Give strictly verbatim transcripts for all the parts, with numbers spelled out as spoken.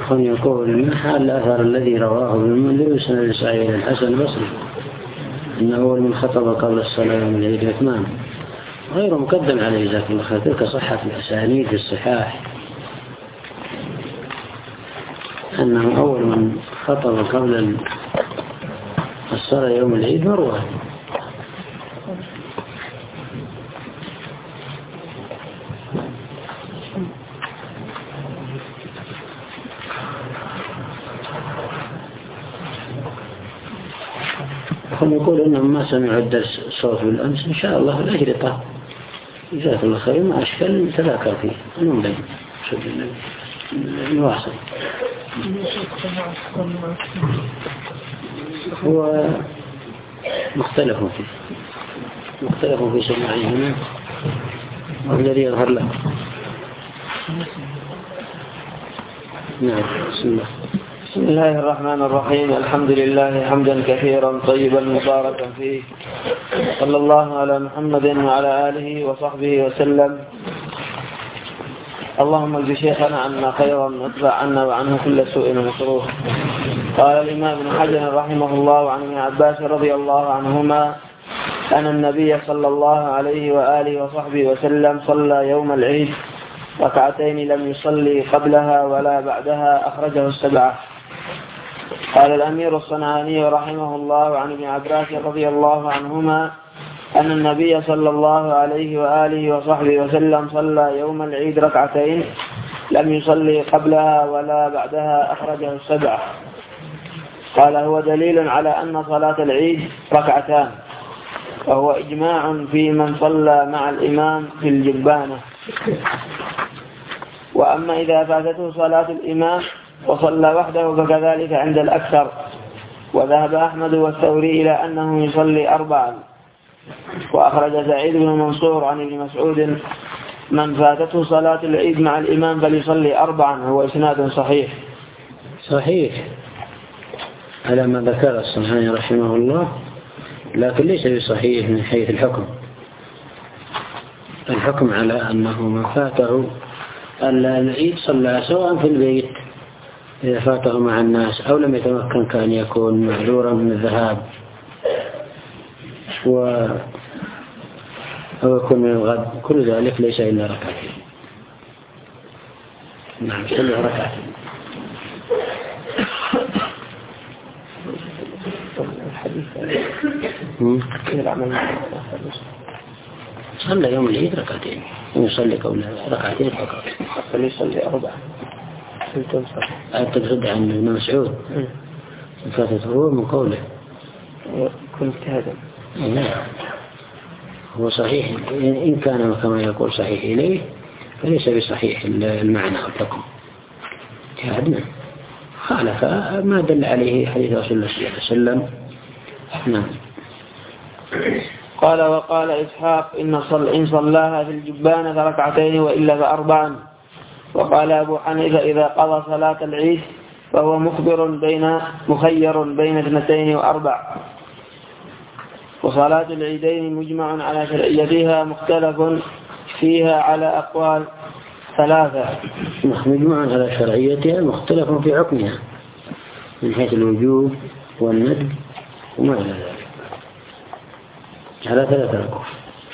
هم يقول من حال الأثر الذي رواه ابن المنذر بسند صحيح الحسن البصري إنه أول من خطب قبل الصلاة يوم العيد الإتمام غير مقدم عليه جزاك الله خير. تلك صحة الأسانيد في الصحاح أنه أول من خطب قبل الصلاة يوم العيد مروى. هم يقول إنهم ما سمعوا الدرس صوت بالأمس إن شاء الله الأجرطة جزاك الله خير ما أشكال تذاكر فيه نمضي نواصل. هو مختلف فيه مختلف في سماعه هنا والذي يظهر له. نعم بسم الله. بسم الله الرحمن الرحيم. الحمد لله حمدا كثيرا طيبا مباركا فيه صلى الله على محمد وعلى آله وصحبه وسلم. اللهم اجز شيخنا عنا خيرا واتبع عنا وعنه كل سوء ومكروه. قال الإمام ابن حجر رحمه الله عن ابن عباس رضي الله عنهما أن النبي صلى الله عليه وآله وصحبه وسلم صلى يوم العيد ركعتين لم يصلي قبلها ولا بعدها أخرجه السبعة. قال الأمير الصنعاني رحمه الله عن ابن عباس رضي الله عنهما أن النبي صلى الله عليه وآله وصحبه وسلم صلى يوم العيد ركعتين لم يصلي قبلها ولا بعدها أخرجه السبعة. قال هو دليل على أن صلاة العيد ركعتان وهو إجماع في من صلى مع الإمام في الجبانة. وأما إذا فاتته صلاة الإمام وصلى وحده فكذلك عند الأكثر. وذهب أحمد والثوري إلى أنه يصلي أربعا. وأخرج سعيد بن منصور عن ابن مسعود من فاتته صلاة العيد مع الإمام فليصلي أربعا هو إسناد صحيح. صحيح على ما ذكر الصنعاني رحمه الله لكن ليس بصحيح من حيث الحكم. الحكم على أنه من فاته العيد صلى سواء في البيت إذا فاته مع الناس أو لم يتمكن كان يكون معذورا من الذهاب و أو يكون من الغد كل ذلك ليس إلا ركعتين. نعم صلى ركعتين. صلى يوم العيد ركعتين ويصلي قبل ركعتين فقط. حتى يصلي أربعة. أعتقد عن ابن مسعود فاتته هو من قوله كنت هذا. نعم هو صحيح إن كان كما يقول صحيح إليه فليس بصحيح المعنى والحكم. جهدنا خالف ما دل عليه حديث رسول الله صلى الله عليه وسلم. نعم. قال وقال إسحاق إن صل إن صلاها في الجبانة ركعتين وإلا فأربعا. وقال أبو حنيفة إذا قضى صلاة العيد فهو مخبر بين مخير بين اثنتين وأربع. وصلاة العيدين مجمع على شرعيتها مختلف فيها على أقوال ثلاثة. مجمع على شرعيتها مختلف في حكمها من حيث الوجوب والندب وما إلى ذلك على ثلاثة أقوال.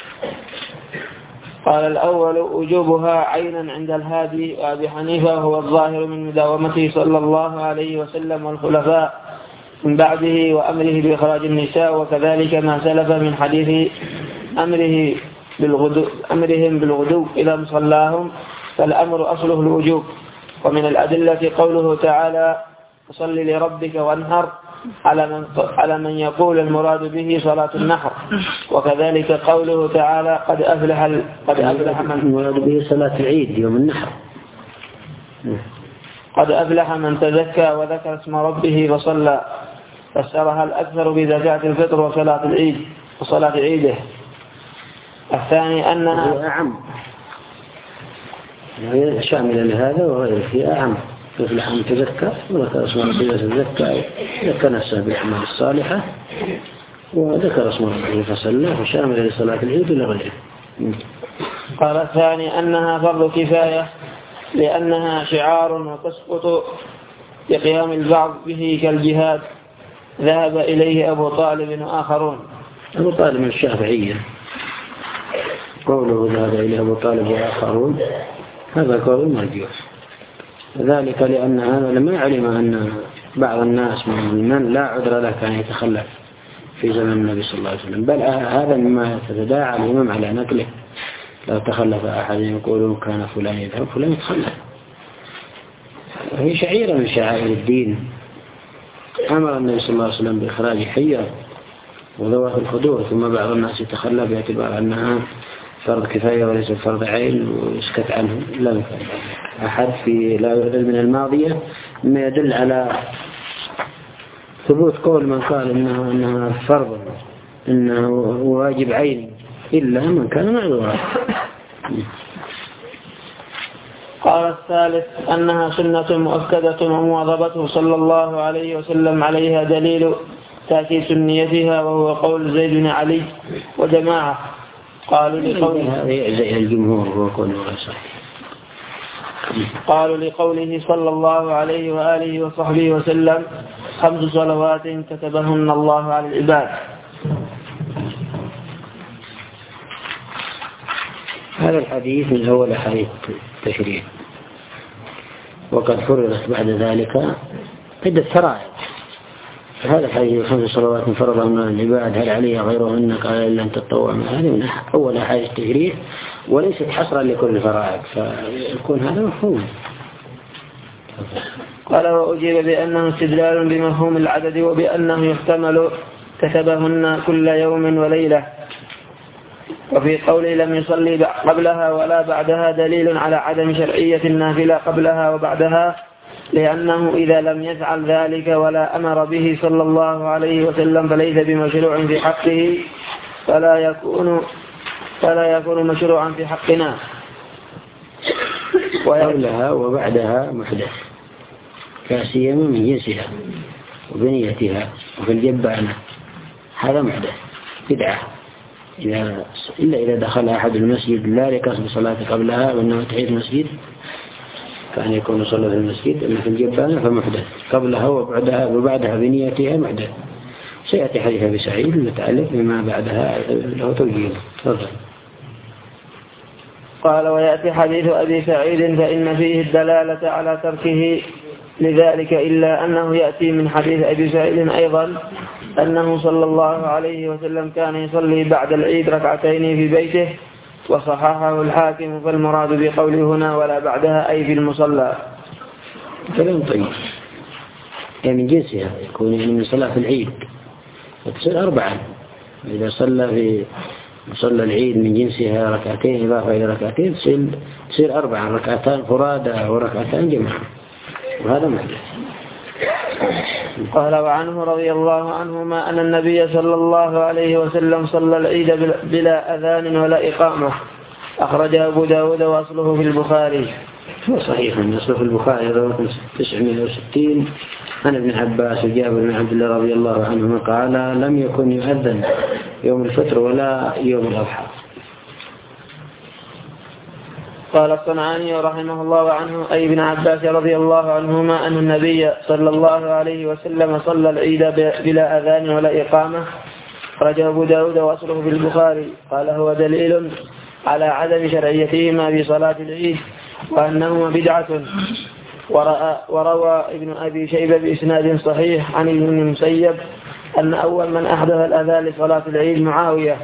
قال الأول وجوبها عينا عند الهادي وأبي حنيفة هو الظاهر من مداومته صلى الله عليه وسلم والخلفاء من بعده وأمره بإخراج النساء وكذلك ما سلف من حديث أمره بالغدو أمرهم بالغدو إلى مصلاهم فالأمر أصله الوجوب. ومن الأدلة قوله تعالى فصل لربك وانهر على من, على من يقول المراد به صلاة النحر. وكذلك قوله تعالى قد أفلح قد أفلح من المراد به صلاة العيد يوم النحر. قد أفلح من تزكى وذكر اسم ربه فصلى. فسرها الأكثر بزكاة الفطر وصلاة العيد وصلاة عيده. الثاني أنها أعم شامل لهذا وغيره في أعم يفلح من تزكى وذكر اسم ربه فزكى ذكر نفسه بالأعمال الصالحة وذكر اسم ربه فصلى وشامل لصلاة العيد ولا غيره. قال الثاني أنها فرض كفاية لأنها شعار وتسقط بقيام البعض به كالجهاد ذهب إليه أبو طالب وآخرون. أبو طالب من الشافعية، قوله ذهب إليه أبو طالب وآخرون هذا قول مرجوح، ذلك لأن هذا لما علم أن بعض الناس من لا عذر له كان يتخلف في زمن النبي صلى الله عليه وسلم، بل هذا مما تتداعى الإمام على نقله، لو تخلف أحد يقولون كان فلان يذهب فلان يتخلف. هي شعيرة من شعائر الدين، أمر النبي صلى الله عليه وسلم بإخراج حية وذوات الخدور، ثم بعض الناس يتخلف باعتبار أنها فرض كفاية وليس فرض عين ويسكت عنه. لا يفعل أحد في لا يعدل من الماضية مما يدل على ثبوت قول من قال إنها, إنها فرض إنه واجب عين إلا من كان معذورا. قال الثالث أنها سنة مؤكدة ومواظبته صلى الله عليه وسلم عليها دليل تأكيد سنيتها، وهو قول زيد بن علي وجماعة قالوا لقوله زي الجمهور هو قول صحيح. قالوا لقوله صلى الله عليه وآله وصحبه وسلم خمس صلوات كتبهن الله على العباد. هذا الحديث من أول أحاديث التشريع، وقد فرضت بعد ذلك عدة فرائض. هذا الحديث خمس صلوات فرضهن على العباد هل عليها غيرهن قال إلا أن تطوع، هذه من أول أحاديث التشريع وليست حصرا لكل الفرائض، فيكون هذا مفهوم. قال وأجيب بأنه استدلال بمفهوم العدد، وبأنه يحتمل كتبهن كل يوم وليلة. وفي قوله لم يصلي قبلها ولا بعدها دليل على عدم شرعية النافلة قبلها وبعدها، لأنه إذا لم يفعل ذلك ولا أمر به صلى الله عليه وسلم فليس بمشروع في حقه، فلا يكون فلا يكون مشروعا في حقنا. قبلها وبعدها محدث كاسيما من جنسها وبنيتها وفي الجبانة، هذا محدث بدعة، إذا إلا إذا دخل أحد المسجد لا لقصد صلاة قبلها وإنما تحية المسجد كان يكون صلى في المسجد، أما في الجبانة فمحدث قبلها وبعدها وبعدها بنيتها محدث. سيأتي حديث أبي سعيد المتعلق بما بعدها له توجيه. تفضل. قال ويأتي حديث أبي سعيد فإن فيه الدلالة على تركه لذلك، إلا أنه يأتي من حديث أبي سعيد أيضا أنه صلى الله عليه وسلم كان يصلي بعد العيد ركعتين في بيته، وصححه الحاكم، فالمراد بقوله هنا ولا بعدها أي في المصلى. كلام طيب، يعني من جنسها يكون يعني من صلاة العيد وتصير أربعة، إذا صلى في مصلى العيد من جنسها ركعتين إضافة إلى ركعتين تصير, تصير أربعة، ركعتان فرادى وركعتان جماعة، وهذا محدث. قال وعنه رضي الله عنهما أن النبي صلى الله عليه وسلم صلى العيد بلا أذان ولا إقامة، أخرجه أبو داود وأصله في البخاري. صحيح أن أصله في البخاري رقم تسعمائة وستين عن ابن عباس وجابر بن عبد الله رضي الله عنهما قال لم يكن يؤذن يوم الفطر ولا يوم الأضحى. قال الصنعاني رحمه الله عنه أي ابن عباس رضي الله عنهما أن النبي صلى الله عليه وسلم صلى العيد بلا أذان ولا إقامة، أخرجه أبو داود وأصله في البخاري. قال هو دليل على عدم شرعيتهما في صلاة العيد وأنهما بدعة. وروى ابن أبي شيبة بإسناد صحيح عن ابن المسيب أن أول من أحدث الأذان لصلاة العيد معاوية،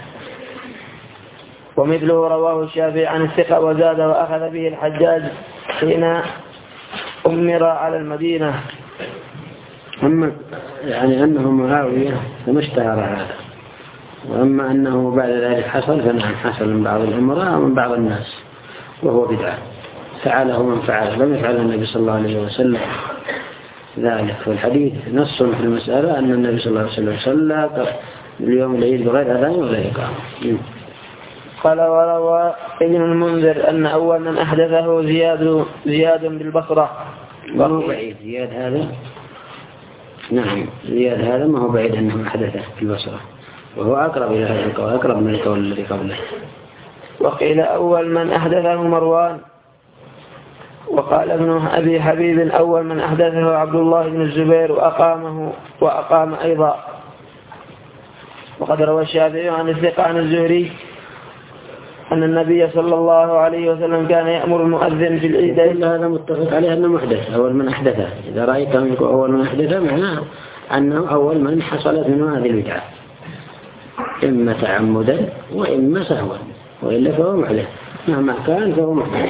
ومثله رواه الشافعي عن الثقة وزاد وأخذ به الحجاج حين أمر على المدينة. أما يعني أنه معاوية فما اشتهر هذا، وأما أنه بعد ذلك حصل فنعم حصل من بعض الأمراء ومن بعض الناس، وهو بدعة فعله من فعله، لم يفعل النبي صلى الله عليه وسلم ذلك. والحديث نص في المسألة أن النبي صلى الله عليه وسلم صلى اليوم العيد بغير أذان ولا إقامة. قال وروى ابن المنذر أن أول من أحدثه زياد زياد بالبصرة. ما هو بعيد زياد هذا، نعم زياد هذا ما هو بعيد أنه أحدثه بالبصرة، وهو أقرب إلى هذا القول، أقرب من القول الذي قبله. وقيل أول من أحدثه مروان، وقال ابن أبي حبيب أول من أحدثه عبد الله بن الزبير وأقامه وأقام أيضا. وقد روى الشافعي عن الثقة عن الزهري أن النبي صلى الله عليه وسلم كان يأمر المؤذن في العيدين. كل هذا متفق عليه أنه محدث أول من أحدثه. إذا رأيتهم يقول أول من أحدثه معناه أنه أول من حصلت منه هذه البدعة إما تعمدا وإما سهوا، وإلا فهو محدث مهما كان فهو محدث.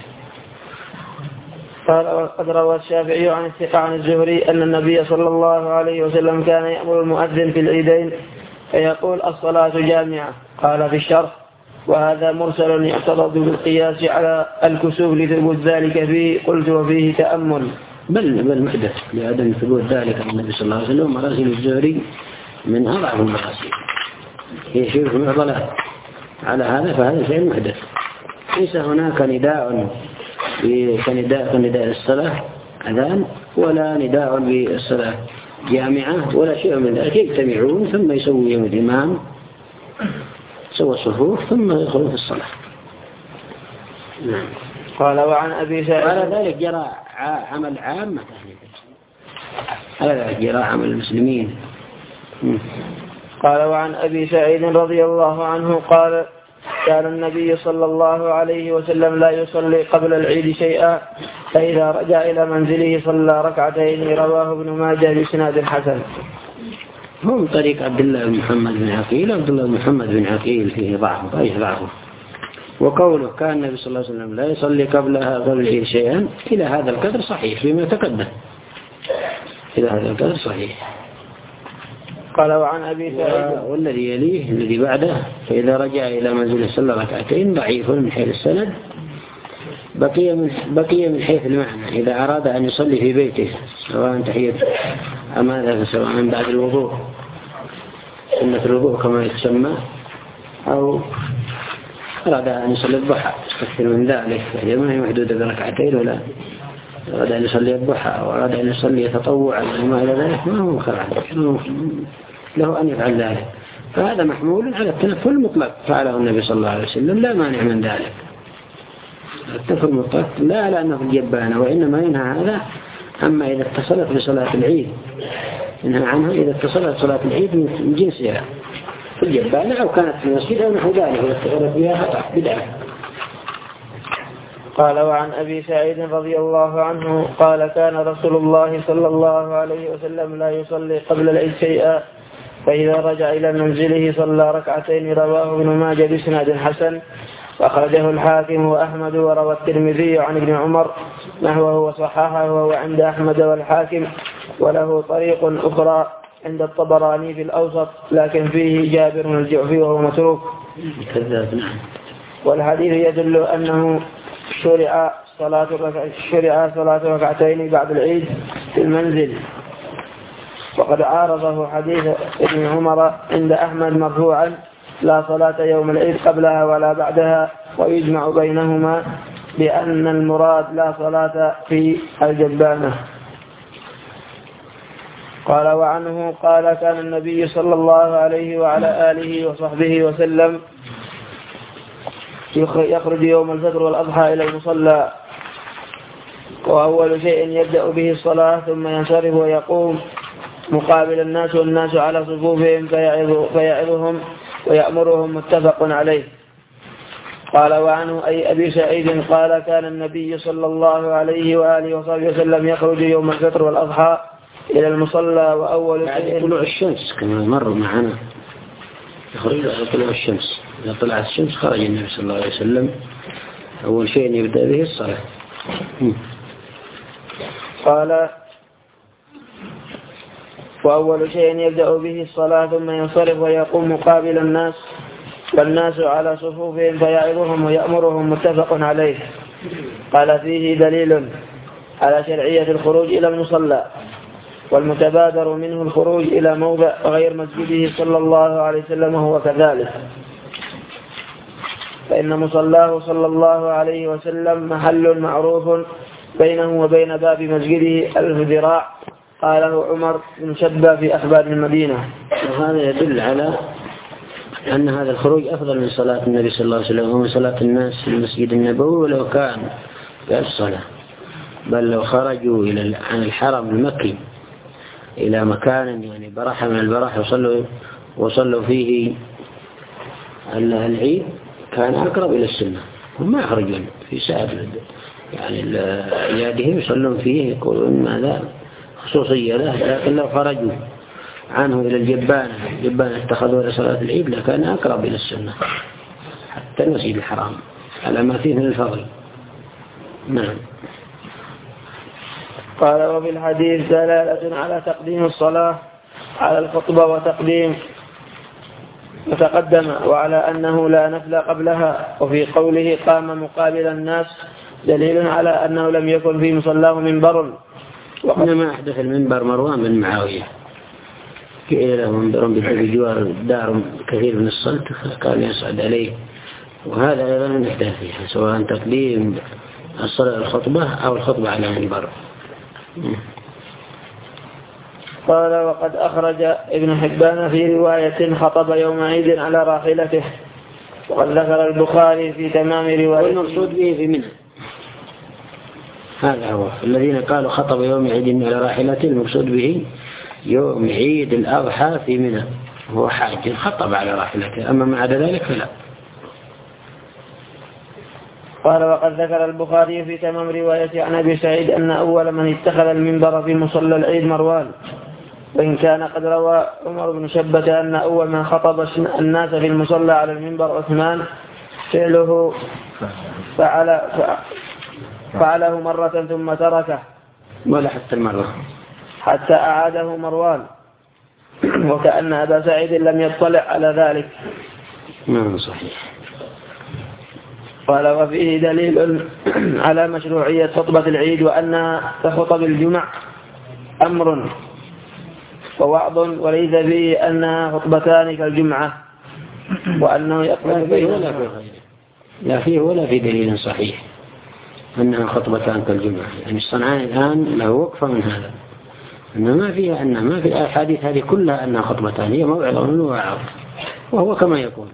قال وقد روى الشافعي عن الثقة عن الزهري أن النبي صلى الله عليه وسلم كان يأمر المؤذن في العيدين فيقول الصلاة جامعة. قال في الشرح وهذا مرسل يعترض بالقياس على الكسوف لثبوت ذلك فيه. قلت وفيه تأمل. بل بل محدث لعدم ثبوت ذلك عن النبي صلى الله عليه وسلم. مراسل الزهري من أضعف المراسل، هي شبه معضلة على هذا، فهذا شيء محدث. ليس هناك نداء كنداء كنداء الصلاة أذان، ولا نداء بالصلاة جامعة، ولا شيء من ذلك. يجتمعون ثم يسويهم الإمام سوى الصفوف ثم يدخلون في الصلاة. نعم. قال وعن أبي سعيد على ذلك جرى عمل عامة على ذلك جرى عمل المسلمين. قال وعن أبي سعيد رضي الله عنه قال كان النبي صلى الله عليه وسلم لا يصلي قبل العيد شيئا، فإذا رجع إلى منزله صلى ركعتين. رواه ابن ماجه بإسناد حسن. هم طريق عبد الله بن محمد بن عقيل. عبد الله بن محمد بن عقيل فيه ضعف أي ضعفه. وقوله كان النبي صلى الله عليه وسلم لا يصلي قبلها قبل العيد شيئا إلى هذا القدر صحيح فيما تقدم، إلى هذا القدر صحيح. قال وعن أبي سعيد والذي يليه الذي بعده فإذا رجع إلى منزله صلى ركعتين ضعيف من حيث السند، بقي من بقي من حيث المعنى. إذا أراد أن يصلي في بيته سواء تحية أماذا سواء من بعد الوضوء سنة الوضوء كما يتسمى، أو أراد أن يصلي الضحى يستكثر من ذلك، يعني ما هي محدودة بركعتين، ولا أراد أن يصلي الضحى أو أراد أن يصلي تطوعا وما إلى ذلك ما هو مخرع له أن يفعل ذلك. فهذا محمول على التنفل المطلق فعله النبي صلى الله عليه وسلم، لا مانع من ذلك. التنفل المطلق لا لأنه في الجبانة، وإنما ينهى هذا أما إذا اتصلت بصلاة العيد، ينهى عنها إذا اتصلت صلاة العيد من جنسها في الجبانة أو كانت في المسجد أو نحو ذلك واستغرت بها خطأ بدعة. قال وعن أبي سعيد رضي الله عنه قال كان رسول الله صلى الله عليه وسلم لا يصلي قبل العيد شيئا، فإذا رجع إلى منزله صلى ركعتين. رواه ابن ماجه بإسناد حسن، وأخرجه الحاكم وأحمد، وروى الترمذي عن ابن عمر نحوه وصححه وهو عند أحمد والحاكم، وله طريق أخرى عند الطبراني في الأوسط لكن فيه جابر الجعفي وهو متروك. والحديث يدل أنه شرع صلاة شرع صلاة ركعتين بعد العيد في المنزل، وقد عارضه حديث ابن عمر عند أحمد مرفوعا لا صلاة يوم العيد قبلها ولا بعدها، ويجمع بينهما بأن المراد لا صلاة في الجبانة. قال وعنه قال كان النبي صلى الله عليه وعلى آله وصحبه وسلم يخرج يوم الفطر والأضحى إلى المصلى، وأول شيء يبدأ به الصلاة ثم ينصرف ويقوم مقابل الناس والناس على صفوفهم فيعظهم ويأمرهم. متفق عليه. قال وعنه أي أبي سعيد قال كان النبي صلى الله عليه وآله وصحبه وسلم يخرج يوم الفطر والأضحى إلى المصلى، وأول شيء طلوع الشمس كما مر معنا، يخرج على طلوع الشمس. إذا طلعت الشمس خرج النبي صلى الله عليه وسلم، أول شيء يبدأ به الصلاة. قال وأول شيء يبدأ به الصلاة ثم ينصرف ويقوم مقابل الناس والناس على صفوفهم فيعظهم ويأمرهم. متفق عليه. قال فيه دليل على شرعية الخروج إلى المصلى، والمتبادر منه الخروج إلى موضع غير مسجده صلى الله عليه وسلم وهو كذلك، فإن مصلاه صلى الله عليه وسلم محل معروف بينه وبين باب مسجده ألف ذراع. قاله عمر بن شبة في أخبار المدينة. وهذا يدل على أن هذا الخروج أفضل من صلاة النبي صلى الله عليه وسلم ومن صلاة الناس في المسجد النبوي ولو كان في الصلاة. بل لو خرجوا إلى عن الحرم المكي إلى مكان يعني براحة من البراح وصلوا وصلوا فيه العيد كان أقرب إلى السنة. هم ما يخرجون في سائر يعني أجيادهم يصلون فيه يقولون ماذا خصوصية له، لكن لو خرجوا عنه إلى الجبانة الجبانة اتخذوا لصلاة العيد لكان أقرب إلى السنة حتى المسجد الحرام على ما فيه من الفضل. نعم. قال وفي الحديث دلالة على تقديم الصلاة على الخطبة وتقديم وتقدم وعلى أنه لا نفل قبلها. وفي قوله قام مقابل الناس دليل على أنه لم يكن في مصلاه منبر. وإنما أحدث المنبر مروان بن معاوية قيل له منبر بجوار دار كثير من الصلت فقال يصعد عليه، وهذا أيضا من إحداثها سواء تقديم الصلاة الخطبة أو الخطبة على المنبر. قال وقد أخرج ابن حبان في رواية خطب يوم عيد على راحلته، وقد ذكر البخاري في تمام روايته. والمقصود به في منى، هذا هو الذين قالوا خطب يوم عيد على راحلته، المقصود به يوم عيد الأضحى في منى، هو حاج خطب على راحلته، أما مع ذلك فلا. قال وقد ذكر البخاري في تمام رواية عن أبي سعيد أن أول من اتخذ المنبر في مصلى العيد مروان، وإن كان قد روى عمر بن شبة أن أول من خطب الناس في المصلى على المنبر عثمان، فعله فعل فعله مرة ثم تركه ولا حتى المرة حتى أعاده مروان، وكأن أبا سعيد لم يطلع على ذلك. نعم صحيح. قال وفيه دليل على مشروعية خطبة العيد وأن كخطب الجمع أمر ووعظ، وليس فيه أنها خطبتان كالجمعة وأنه يقبل بينهما. لا فيه ولا في دليل صحيح أنها خطبتان كالجمعة، يعني الصنعاني الآن له وقفة من هذا، أنه ما فيها أنها ما في الأحاديث هذه كلها أنها خطبتان، هي موعظة ووعظ وهو كما يقول.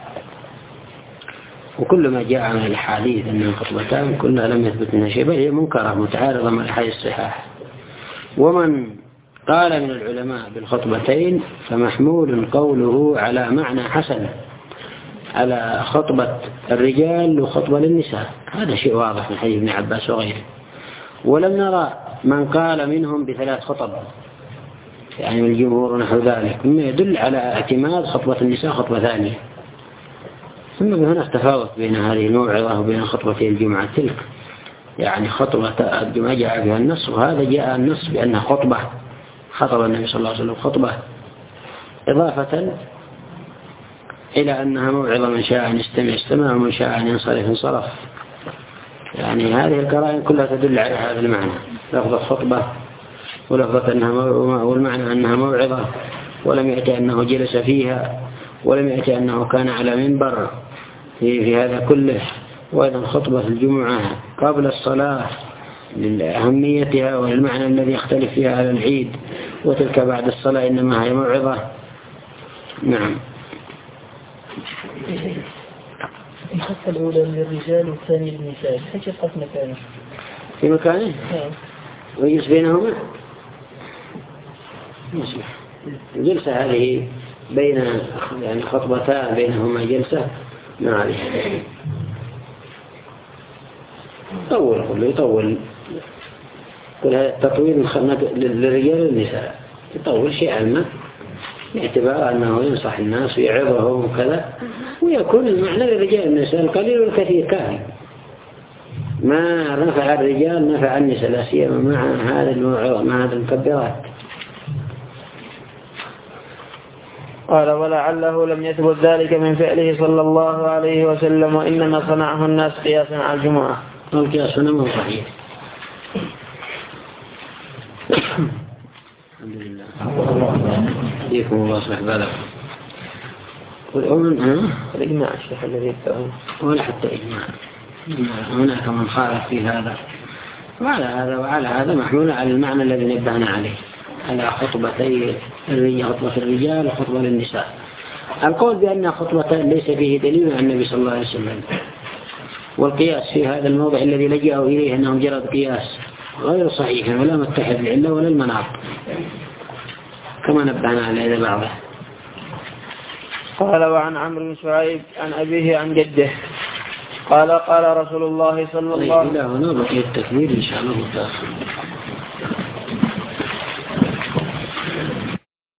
وكل ما جاء من الحديث أنها خطبتان كلها لم يثبت منها شيء، بل هي منكرة متعارضة مع الحديث الصحاح. ومن قال من العلماء بالخطبتين فمحمول قوله على معنى حسن على خطبة الرجال وخطبة للنساء، هذا شيء واضح من حديث ابن عباس وغيره. ولم نرى من قال منهم بثلاث خطب يعني من الجمهور نحو ذلك، مما يدل على اعتماد خطبة النساء خطبة ثانية. ثم هناك تفاوت بين هذه الموعظة وبين خطبة الجمعة تلك، يعني خطبة الجمعة جاء فيها النص، وهذا جاء النص بأنها خطبة، خطب النبي صلى الله عليه وسلم خطبة، إضافة إلى أنها موعظة من شاء أن يستمع استمع ومن شاء أن ينصرف انصرف. يعني هذه القرائن كلها تدل على هذا المعنى، لفظة خطبة ولفظة أنها موعظة، والمعنى أنها موعظة، ولم يأتي أنه جلس فيها، ولم يأتي أنه كان على منبر في, في هذا كله. وأيضا خطبة الجمعة قبل الصلاة لأهميتها والمعنى الذي يختلف فيها على العيد، وتلك بعد الصلاة إنما هي موعظة. نعم. الخطة الأولى للرجال والثانية للنساء، حيث يبقى في مكانه في مكانه ويجلس بينهما. الجلسة هذه بين يعني خطبتان بينهما جلسة ما عليها طول، كله يطول، كل هذا التطويل للرجال والنساء يطول شيئا ما باعتبار أنه ينصح الناس ويعظهم وكذا، ويكون المعنى للرجال والنساء القليل والكثير كافي. ما نفع الرجال نفع النساء، لا سيما مع هذا الموعظة مع هذه المكبرات. قال ولعله لم يثبت ذلك من فعله صلى الله عليه وسلم، وإنما صنعه الناس قياسا على الجمعة. القياس هنا مو صحيح. الحمد لله. يكون الله صحيح بالك. والأمم ها الإجماع الشيخ الذي يتبعه ولا حتى إجماع، هناك من خالف في هذا. وعلى هذا وعلى هذا محمول على المعنى الذي نبهنا عليه، على خطبتي الرجال، خطبة الرجال وخطبة للنساء. القول بأن خطبتان ليس فيه دليل عن النبي صلى الله عليه وسلم، والقياس في هذا الموضع الذي لجأوا إليه أنه مجرد قياس غير صحيح ولا متحد العلة ولا المناط كما نبهنا على بعضه. قال وعن عمرو بن شعيب عن أبيه عن جده قال قال رسول الله صلى الله عليه وسلم. إلى هنا بقي التكبير إن شاء الله تعالى.